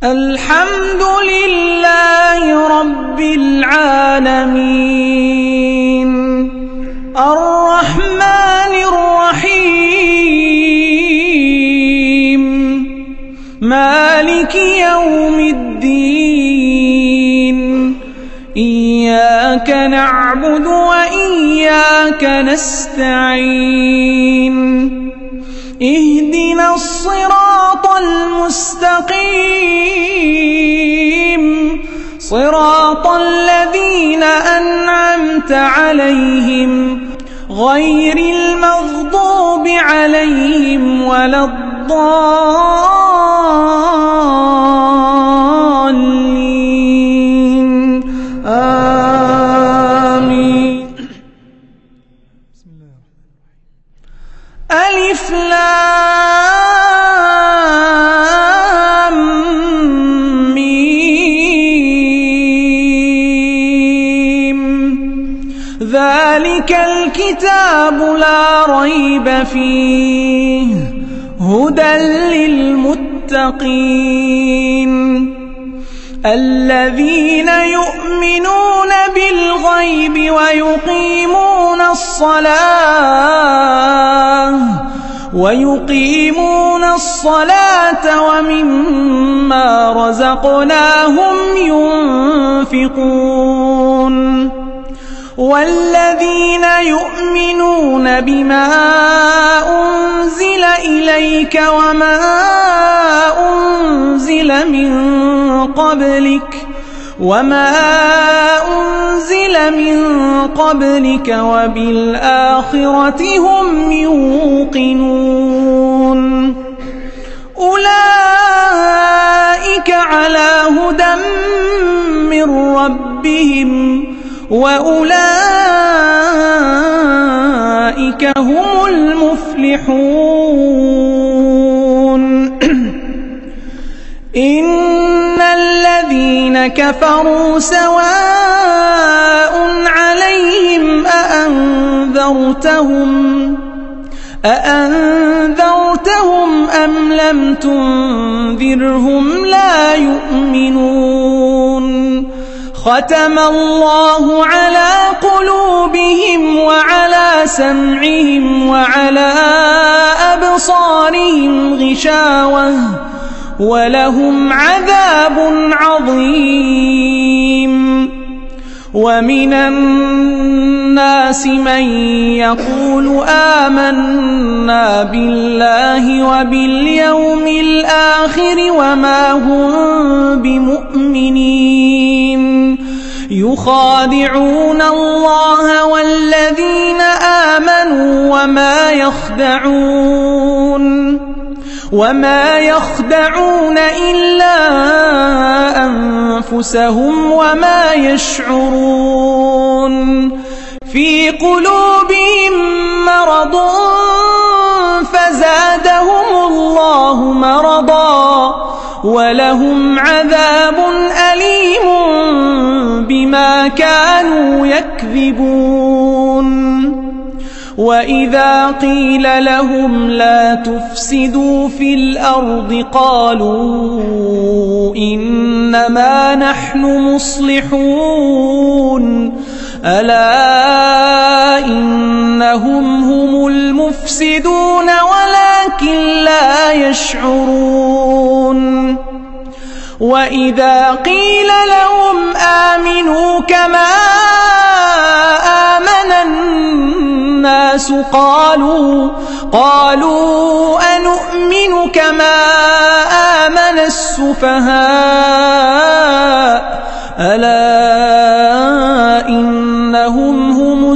الحمد لله رب العالمين الرحمن الرحيم مالك يوم الدين إياك نعبد وإياك نستعين اهدنا الصراط المستقيم صراط الذين أنعمت عليهم غير المغضوب عليهم ولا الضالين آمين. ألف لام ميم ذلك الكتاب لا ريب فيه هدى للمتقين الذين يؤمنون بالغيب ويقيمون الصلاة ومما رزقناهم ينفقون والذين يؤمنون بما أنزل إليك وما أنزل من قبلك وبالآخرة هم يوقنون أولئك على هدى من ربهم وأولئك هم المفلحون إن الذين كفروا سواء عليهم أأنذرتهم أم لم تنذرهم لا يؤمنون ختم الله على قلوبهم وعلى سمعهم وعلى أبصارهم غشاوة ولهم عذاب عظيم ومن الناس من يقول آمنا بالله وباليوم الآخر وما هم بمؤمنين يخادعون الله والذين آمنوا وما يخدعون إلا أنفسهم وما يشعرون في قلوبهم مرض فزادهم الله مرضا ولهم عذاب أليم بما كانوا يكذبون وإذا قيل لهم لا تفسدوا في الأرض قالوا إنما نحن مصلحون ألا إنهم هم المفسدون ولكن لا يشعرون وإذا قيل لهم آمنوا كما آمن الناس قالوا أنؤمن كما آمن السفهاء ألا إنهم هم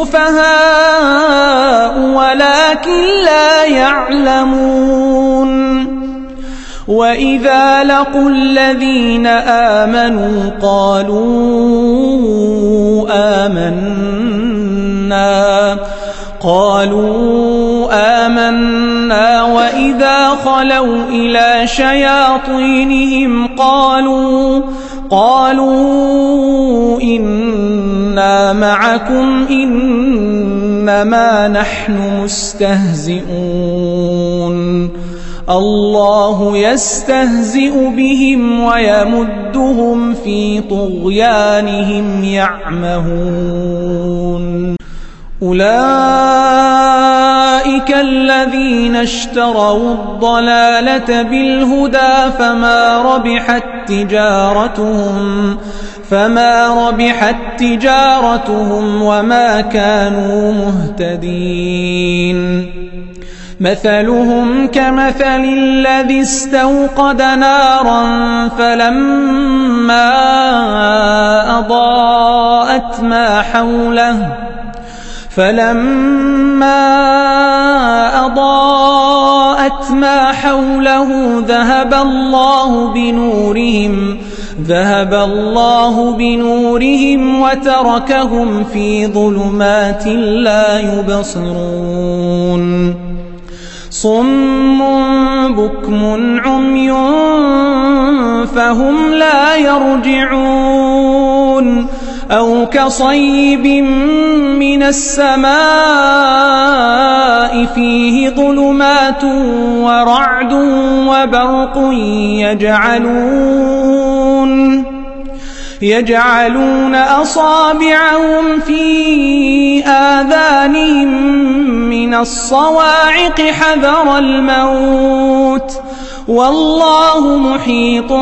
السفهاء ولكن لا يعلمون وإذا لقوا الذين آمنوا قالوا آمنا وإذا خلوا إلى شياطينهم قالوا إنا معكم إنما نحن مستهزئون الله يستهزئ بهم ويمدهم في طغيانهم يعمهون أولئك الذين اشتروا الضلالة بالهدى فما ربحت تجارتهم وما كانوا مهتدين مثلهم كمثل الذي استوقد نارا فلما أضاءت ما حوله ذهب الله بنورهم وتركهم في ظلمات لا يبصرون صم بكم عمي فهم لا يرجعون أو كصيب من السماء فيه ظلمات ورعد وبرق يجعلون أصابعهم في آذانهم من الصواعق حذر الموت والله محيط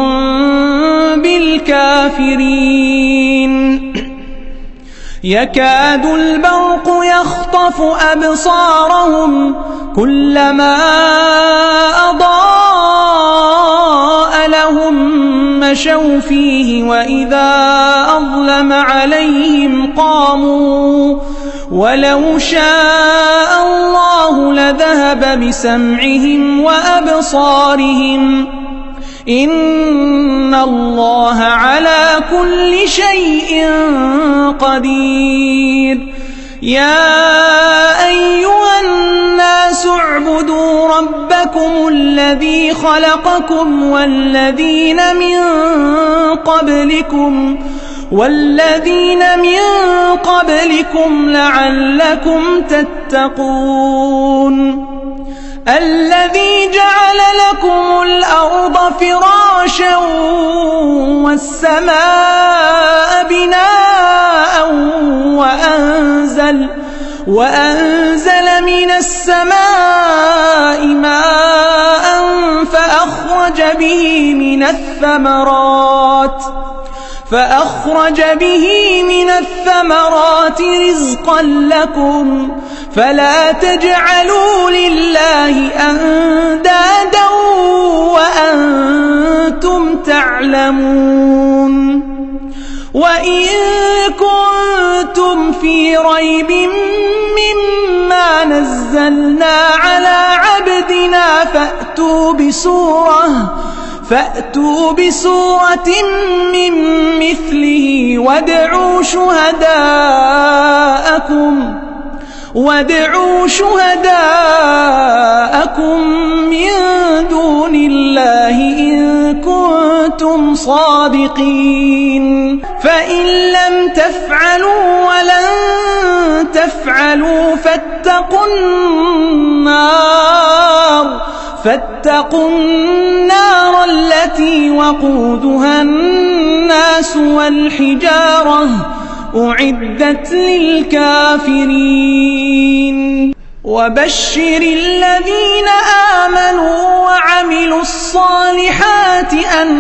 بالكافرين يكاد البرق يخطف أبصارهم كلما أضاء لهم مشوا فيه وإذا أظلم عليهم قاموا ولو شاء الله لذهب بسمعهم وأبصارهم إن الله على كل شيء قدير يا أيها الناس اعبدوا ربكم الذي خلقكم والذين من قبلكم لعلكم تتقون الذي جعل لكم الأرض فراشا والسماء بناء وأنزل من السماء ماء فأخرج به من الثمرات رزقا لكم فلا تجعلوا لله أندادا وأنتم تعلمون وإن كنتم في ريب مما نزلنا على عبدنا فأتوا بسورة من مثله وادعوا شهداءكم من دون الله إن كنتم صادقين فإن لم تفعلوا ولن تفعلوا فاتقوا النار التي وقودها الناس والحجارة أعدت للكافرين وبشر الذين آمنوا وعملوا الصالحات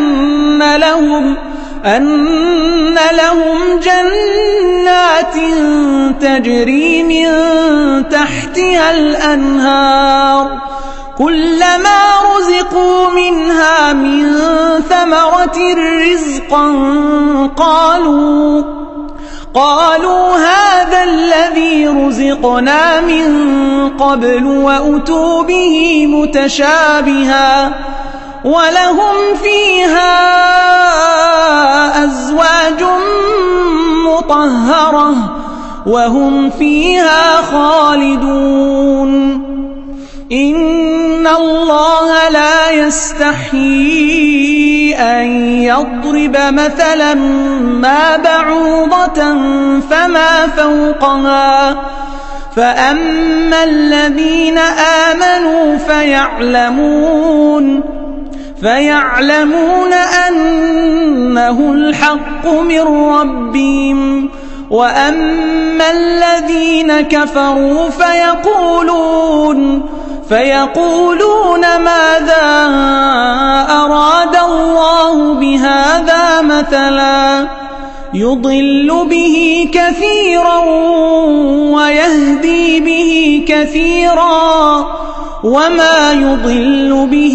أن لهم جنات تجري من تحتها الأنهار كلما رزقوا منها من ثمرة رزقا قالوا هذا الذي رزقنا من قبل وأتوا به متشابها ولهم فيها أزواج مطهرة وهم فيها خالدون إن الله لا يستحيي أن يضرب مثلا فأما الذين آمنوا فيعلمون أنه الحق من ربهم، وأما الذين كفروا فيقولون ماذا أراد الله بهذا مثلا يضل به كثيرا ويهدي به كثيرا وما يضل به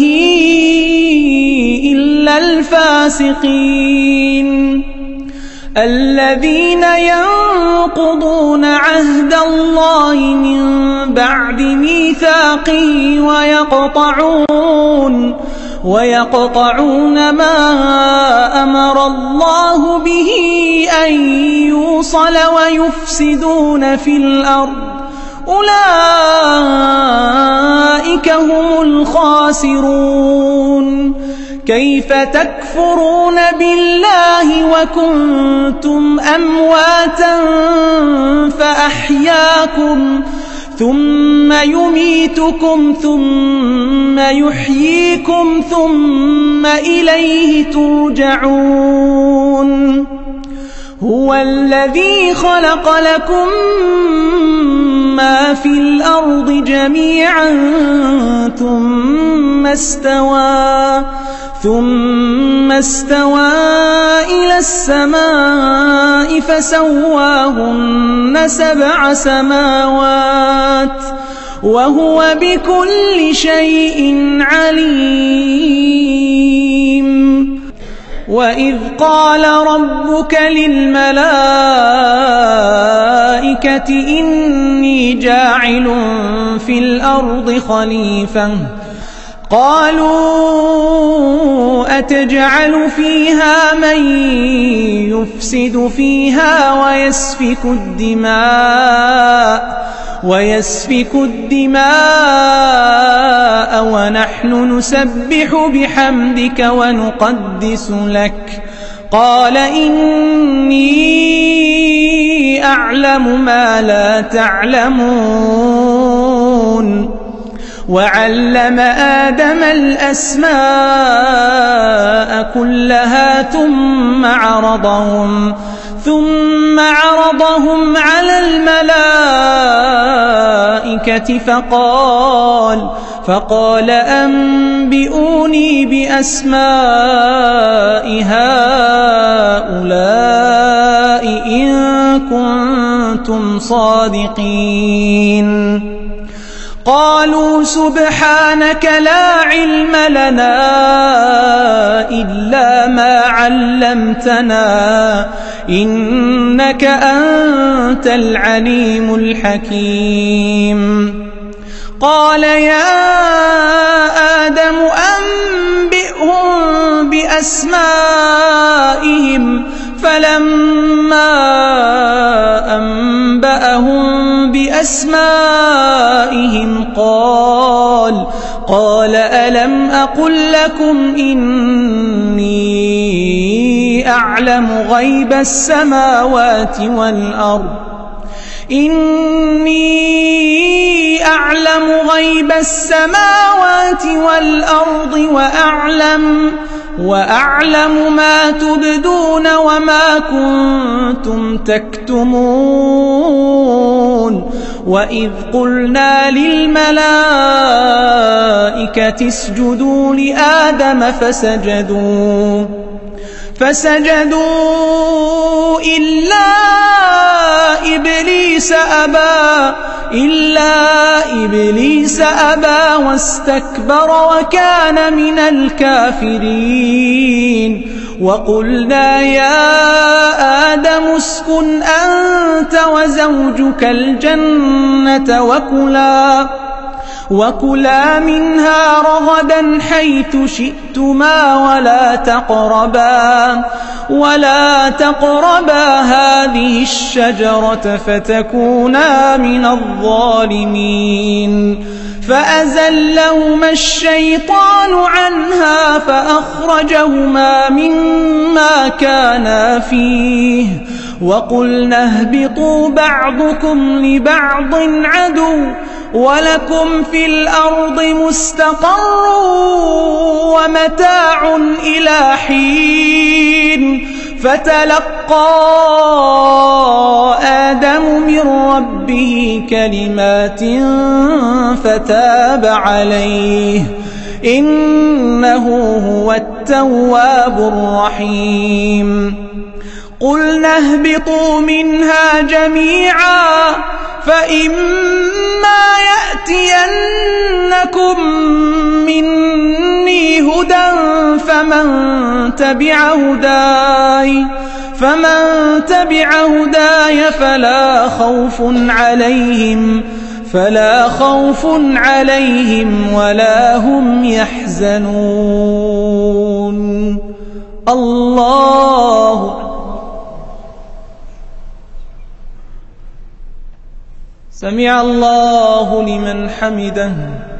إلا الفاسقين الذين ينقضون عهد الله من بعد ميثاقه ويقطعون ما أمر الله به أن يوصل ويفسدون في الأرض، أولئك هم الخاسرون. كيف تكفرون بالله وكنتم أمواتا فأحياكم ثم يميتكم ثم يحييكم ثم إليه ترجعون. هو الذي خلق لكم ما في الأرض جميعا ثم استوى إلى السماء فسواهن 7 سماوات وهو بكل شيء عليم. وإذ قال ربك للملائكة إني جاعل في الأرض خليفة قالوا أتجعل فيها من يفسد فيها ويسفك الدماء ونحن نسبح بحمدك ونقدس لك قال إني أعلم ما لا تعلمون. وعلم آدم الأسماء كلها ثم عرضهم على الملائكة فقال أنبئوني بأسماء هؤلاء إن كنتم صادقين. قالوا سبحانك لا علم لنا إلا ما علمتنا إنك أنت العليم الحكيم. قال يا آدم أنبئهم بأسمائهم فلما أنبأهم بأسمائهم قال ألم أقل لكم إني أعلم غيب السماوات والأرض وأعلم ما تبدون وما كنتم تكتمون. وإذ قلنا للملائكة اسجدوا لآدم فسجدوا إلا إبليس أبى واستكبر وكان من الكافرين. وقلنا يا آدم اسكن أنت وزوجك الجنة وكلا منها رغدا حيث شئتما ولا تقربا هذه الشجرة فتكونا من الظالمين. فأزلهما الشيطان عنها فأخرجهما مما كانا فيه وقلنا اهبطوا بعضكم لبعض عدو ولكم في الأرض مستقر ومتاع إلى حين فتلقى آدم من ربه كلمات فتاب عليه إنه هو التواب الرحيم قلنا اهبطوا منها جميعا فإما يأتينكم مني هدى فمن تبع هداي فلا خوف عليهم ولا هم يحزنون. الله سمع الله لمن حمده.